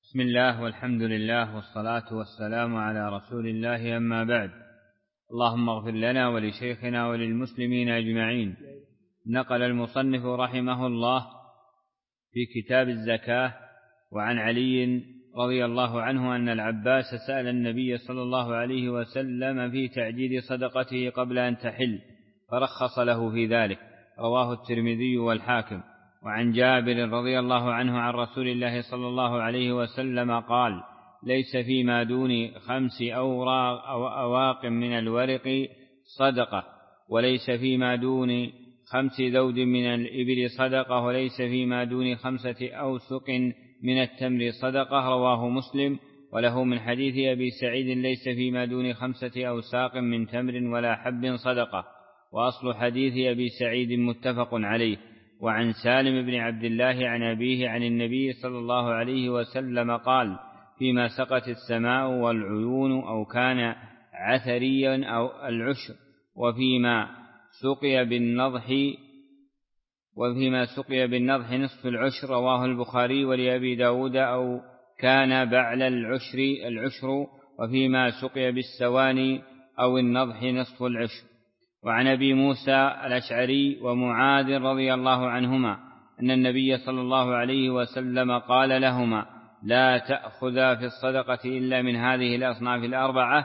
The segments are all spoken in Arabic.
بسم الله والحمد لله والصلاة والسلام على رسول الله، أما بعد. اللهم اغفر لنا ولشيخنا وللمسلمين أجمعين. نقل المصنف رحمه الله في كتاب الزكاة وعن علي رضي الله عنه أن العباس سأل النبي صلى الله عليه وسلم في تعجيل صدقته قبل أن تحل فرخص له في ذلك، رواه الترمذي والحاكم. وعن جابر رضي الله عنه عن رسول الله صلى الله عليه وسلم قال: ليس فيما دون 5 أواق من الورق صدقة، وليس فيما دون 5 ذود من الإبل صدقة، وليس فيما دون 5 أوسق من التمر صدقة، رواه مسلم. وله من حديث أبي سعيد: ليس فيما دون 5 أوساق من تمر ولا حب صدقة. وأصل حديث أبي سعيد متفق عليه. وعن سالم بن عبد الله عن أبيه عن النبي صلى الله عليه وسلم قال: فيما سقت السماء والعيون أو كان عثريا أو العشر، وفيما سقي بالنضح نصف العشر، رواه البخاري. ولأبي داود: أو كان بعل العشر، وفيما سقي بالسواني أو النضح نصف العشر. وعن أبي موسى الأشعري ومعاذ رضي الله عنهما أن النبي صلى الله عليه وسلم قال لهما: لا تأخذا في الصدقة إلا من هذه الأصناف الأربعة: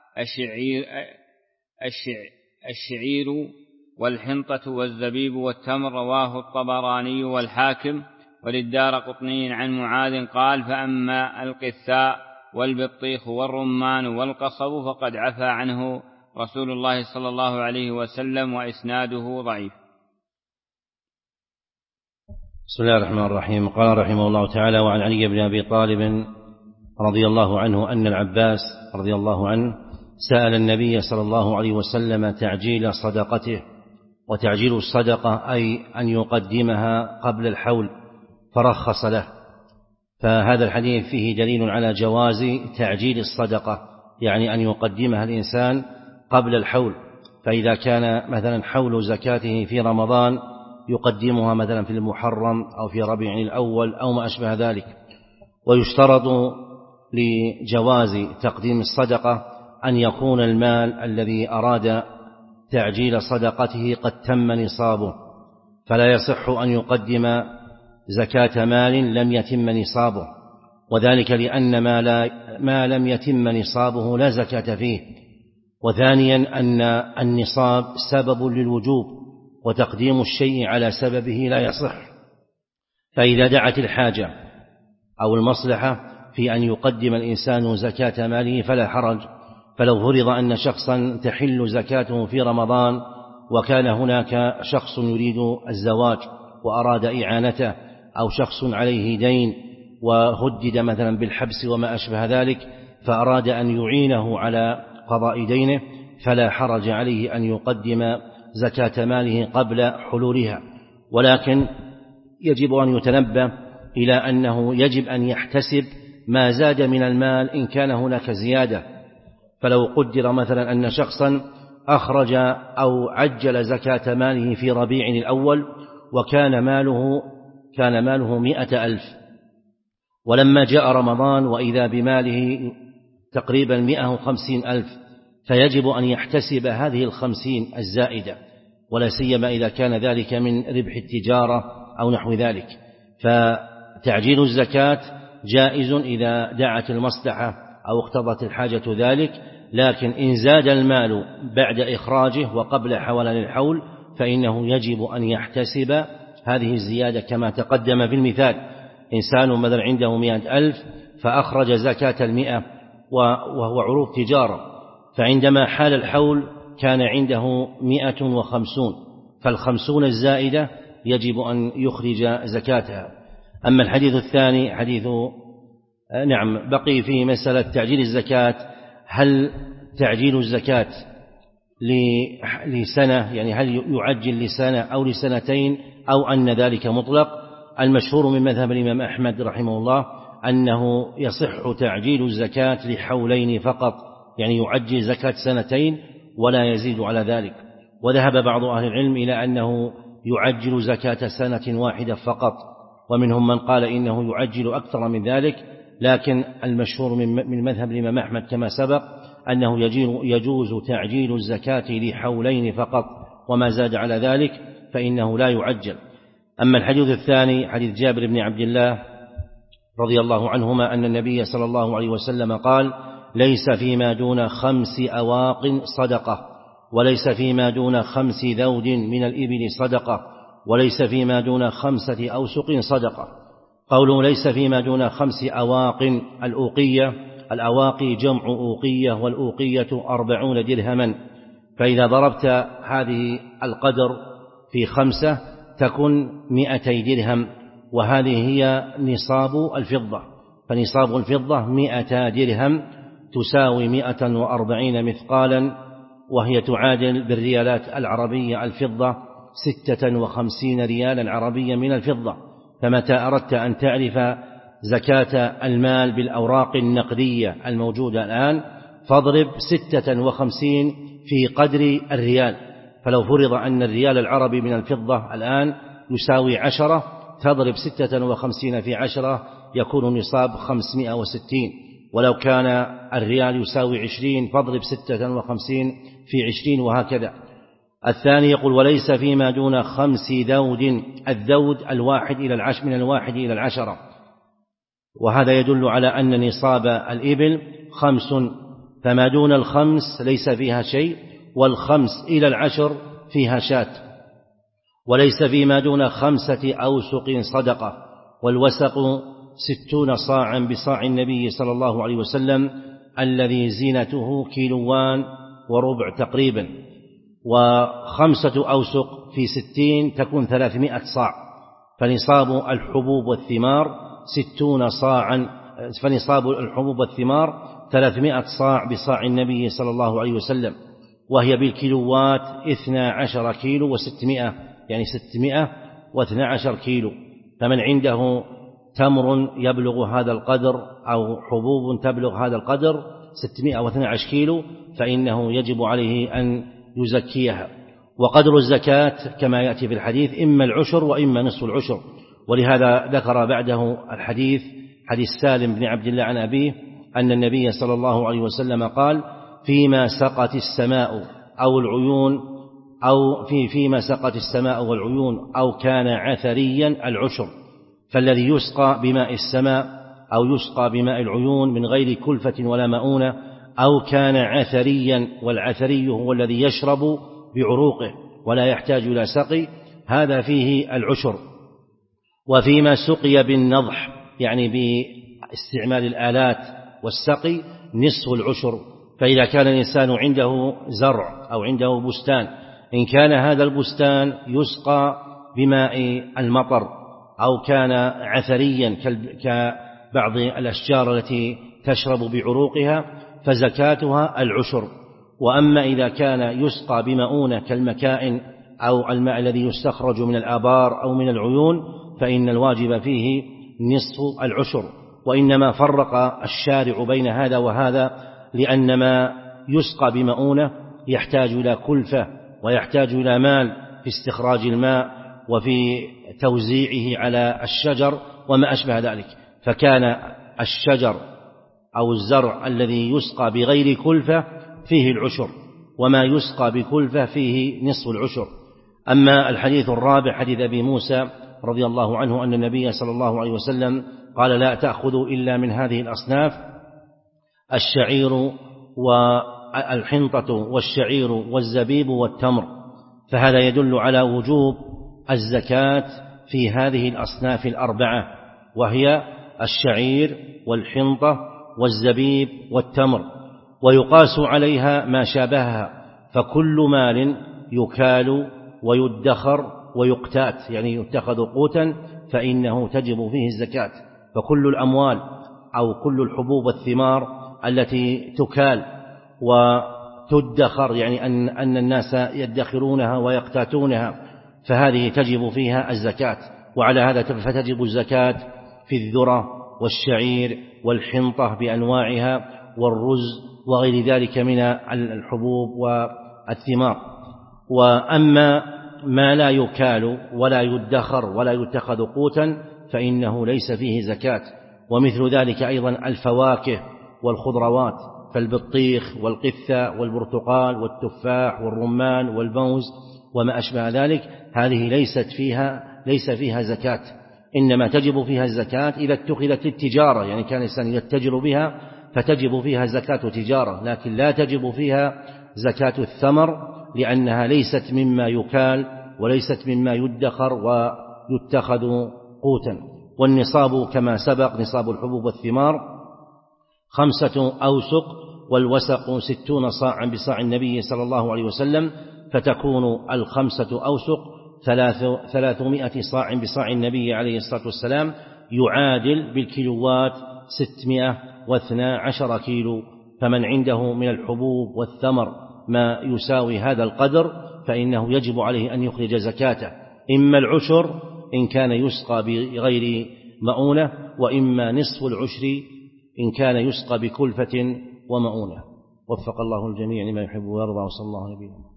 الشعير والحنطة والزبيب والتمر، رواه الطبراني والحاكم. وللدارقطني عن معاذ قال: فأما القثاء والبطيخ والرمان والقصب فقد عفى عنه رسول الله صلى الله عليه وسلم، وإسناده ضعيف. بسم الله الرحمن الرحيم. قال رحمه الله تعالى: وعن علي بن أبي طالب رضي الله عنه أن العباس رضي الله عنه سأل النبي صلى الله عليه وسلم تعجيل صدقته. وتعجيل الصدقة أي أن يقدمها قبل الحول، فرخص له. فهذا الحديث فيه دليل على جواز تعجيل الصدقة، يعني أن يقدمها الإنسان قبل الحول. فإذا كان مثلا حول زكاته في رمضان يقدمها مثلا في المحرم أو في ربيع الأول أو ما أشبه ذلك. ويشترط لجواز تقديم الصدقة أن يكون المال الذي أراد تعجيل صدقته قد تم نصابه، فلا يصح أن يقدم زكاة مال لم يتم نصابه، وذلك لأن ما لم يتم نصابه لا زكاة فيه. وثانيا أن النصاب سبب للوجوب، وتقديم الشيء على سببه لا يصح. فإذا دعت الحاجة أو المصلحة في أن يقدم الإنسان زكاة ماله فلا حرج. فلو فرض أن شخصا تحل زكاته في رمضان وكان هناك شخص يريد الزواج وأراد إعانته، أو شخص عليه دين وهدد مثلا بالحبس وما أشبه ذلك، فأراد أن يعينه على قضاء دينه، فلا حرج عليه أن يقدم زكاة ماله قبل حلولها. ولكن يجب أن يتنبه إلى أنه يجب أن يحتسب ما زاد من المال إن كان هناك زيادة. فلو قدر مثلا أن شخصا أخرج أو عجل زكاة ماله في ربيع الأول وكان ماله 100,000، ولما جاء رمضان وإذا بماله تقريبا 150,000، فيجب أن يحتسب هذه 50 الزائدة، ولا سيما إذا كان ذلك من ربح التجارة أو نحو ذلك. فتعجيل الزكاة جائز إذا دعت المصلحة أو اقتضت الحاجة ذلك، لكن إن زاد المال بعد إخراجه وقبل حولان الحول فإنه يجب أن يحتسب هذه الزيادة كما تقدم في المثال. إنسان مثلا عنده 100,000 فأخرج زكاة 100 وهو عروض تجارة، فعندما حال الحول كان عنده 150، فال50 الزائدة يجب أن يخرج زكاتها. أما الحديث الثاني حديث بقي في مسألة تعجيل الزكاة: هل تعجيل الزكاة لسنة، يعني هل يعجل لسنة أو لسنتين، أو أن ذلك مطلق؟ المشهور من مذهب الإمام أحمد رحمه الله أنه يصح تعجيل الزكاة لحولين فقط، يعني يعجل زكاة 2 ولا يزيد على ذلك. وذهب بعض أهل العلم إلى أنه يعجل زكاة 1 فقط، ومنهم من قال إنه يعجل أكثر من ذلك، لكن المشهور من مذهب الإمام أحمد كما سبق أنه يجوز تعجيل الزكاة لحولين فقط، وما زاد على ذلك فإنه لا يعجل. أما الحديث الثاني حديث جابر بن عبد الله رضي الله عنهما أن النبي صلى الله عليه وسلم قال: ليس فيما دون 5 أواق صدقة، وليس فيما دون 5 ذود من الإبل صدقة، وليس فيما دون 5 أوسق صدقة. قوله ليس فيما دون 5 أواق، الأواقي جمع أوقية، والأوقية 40 درهما، فإذا ضربت هذه القدر في 5 تكن 200 درهم، وهذه هي نصاب الفضة، فنصاب الفضة 100 درهم تساوي 140 مثقالا، وهي تعادل بالريالات العربية الفضة 56 ريالا عربية من الفضة. فمتى أردت أن تعرف زكاة المال بالأوراق النقدية الموجودة الآن فاضرب 56 في قدر الريال، فلو فرض أن الريال العربي من الفضة الآن يساوي 10، تضرب 56 في 10 يكون نصاب 560، ولو كان الريال يساوي 20 فاضرب 56 في 20، وهكذا. الثاني يقول: وليس فيما دون 5 ذود، الذود الواحد إلى العشر، من 1 إلى 10، وهذا يدل على أن نصاب الإبل 5، فما دون 5 ليس فيها شيء، وال5 إلى 10 فيها شاة. وليس فيما دون 5 أوسق صدقة، والوسق 60 صاعا بصاع النبي صلى الله عليه وسلم الذي زينته 1.25 كيلو تقريبا، و5 أوسق في 60 تكون 300 صاع، فنصاب الحبوب والثمار 60 صاعا، فنصاب الحبوب والثمار 300 صاع بصاع النبي صلى الله عليه وسلم، وهي بالكيلوات 12 كيلو و600، يعني 612 كيلو. فمن عنده تمر يبلغ هذا القدر أو حبوب تبلغ هذا القدر 612 كيلو فإنه يجب عليه أن يزكيها. وقدر الزكاة كما يأتي في الحديث إما العشر وإما نصف العشر، ولهذا ذكر بعده الحديث حديث سالم بن عبد الله عن أبيه أن النبي صلى الله عليه وسلم قال: فيما سقت السماء أو العيون، أو فيما سقت السماء والعيون أو كان عثريا العشر، فالذي يسقى بماء السماء أو يسقى بماء العيون من غير كلفة ولا مؤونة، أو كان عثريا، والعثري هو الذي يشرب بعروقه ولا يحتاج إلى سقي، هذا فيه العشر. وفيما سقي بالنضح، يعني باستعمال الآلات والسقي، نصف العشر. فإذا كان الإنسان عنده زرع أو عنده بستان، إن كان هذا البستان يسقى بماء المطر أو كان عثريا كبعض الأشجار التي تشرب بعروقها فزكاتها العشر. وأما إذا كان يسقى بمؤونة كالمكائن أو الماء الذي يستخرج من الآبار أو من العيون فإن الواجب فيه نصف العشر. وإنما فرق الشارع بين هذا وهذا لأن ما يسقى بمؤونة يحتاج إلى كلفة ويحتاج إلى مال في استخراج الماء وفي توزيعه على الشجر وما أشبه ذلك، فكان الشجر أو الزرع الذي يسقى بغير كلفة فيه العشر، وما يسقى بكلفة فيه نصف العشر. أما الحديث الرابع حديث أبي موسى رضي الله عنه أن النبي صلى الله عليه وسلم قال: لا تأخذوا إلا من هذه الأصناف: الشعير والحنطة والشعير والزبيب والتمر. فهذا يدل على وجوب الزكاة في هذه الأصناف الأربعة، وهي الشعير والحنطة والزبيب والتمر، ويقاس عليها ما شابهها، فكل مال يكال ويدخر ويقتات، يعني يتخذ قوتا، فإنه تجب فيه الزكاة. فكل الأموال أو كل الحبوب والثمار التي تكال وتدخر، يعني أن الناس يدخرونها ويقتاتونها، فهذه تجب فيها الزكاة. وعلى هذا فتجب الزكاة في الذرة والشعير والحنطة بأنواعها والرز وغير ذلك من الحبوب والثمار. وأما ما لا يكال ولا يدخر ولا يتخذ قوتا فإنه ليس فيه زكاة. ومثل ذلك أيضا الفواكه والخضروات، فالبطيخ والقثة والبرتقال والتفاح والرمان والموز وما أشبه ذلك، هذه ليس فيها زكاة، إنما تجب فيها الزكاة إذا اتخذت للتجارة، يعني كان الإنسان يتجر بها فتجب فيها زكاة تجارة، لكن لا تجب فيها زكاة الثمر لأنها ليست مما يكال وليست مما يدخر ويتخذ قوتا. والنصاب كما سبق نصاب الحبوب والثمار 5 أوسق، والوسق 60 صاعا بصاع النبي صلى الله عليه وسلم، فتكون 5 أوسق 300 صاع بصاع النبي عليه الصلاة والسلام، يعادل بالكيلوات 612 كيلو. فمن عنده من الحبوب والثمر ما يساوي هذا القدر فإنه يجب عليه أن يخرج زكاته، إما العشر إن كان يسقى بغير مؤونة، وإما نصف العشر إن كان يسقى بكلفة ومؤونة. وفق الله الجميع لما يحب ويرضى، وصلى الله عليه وسلم.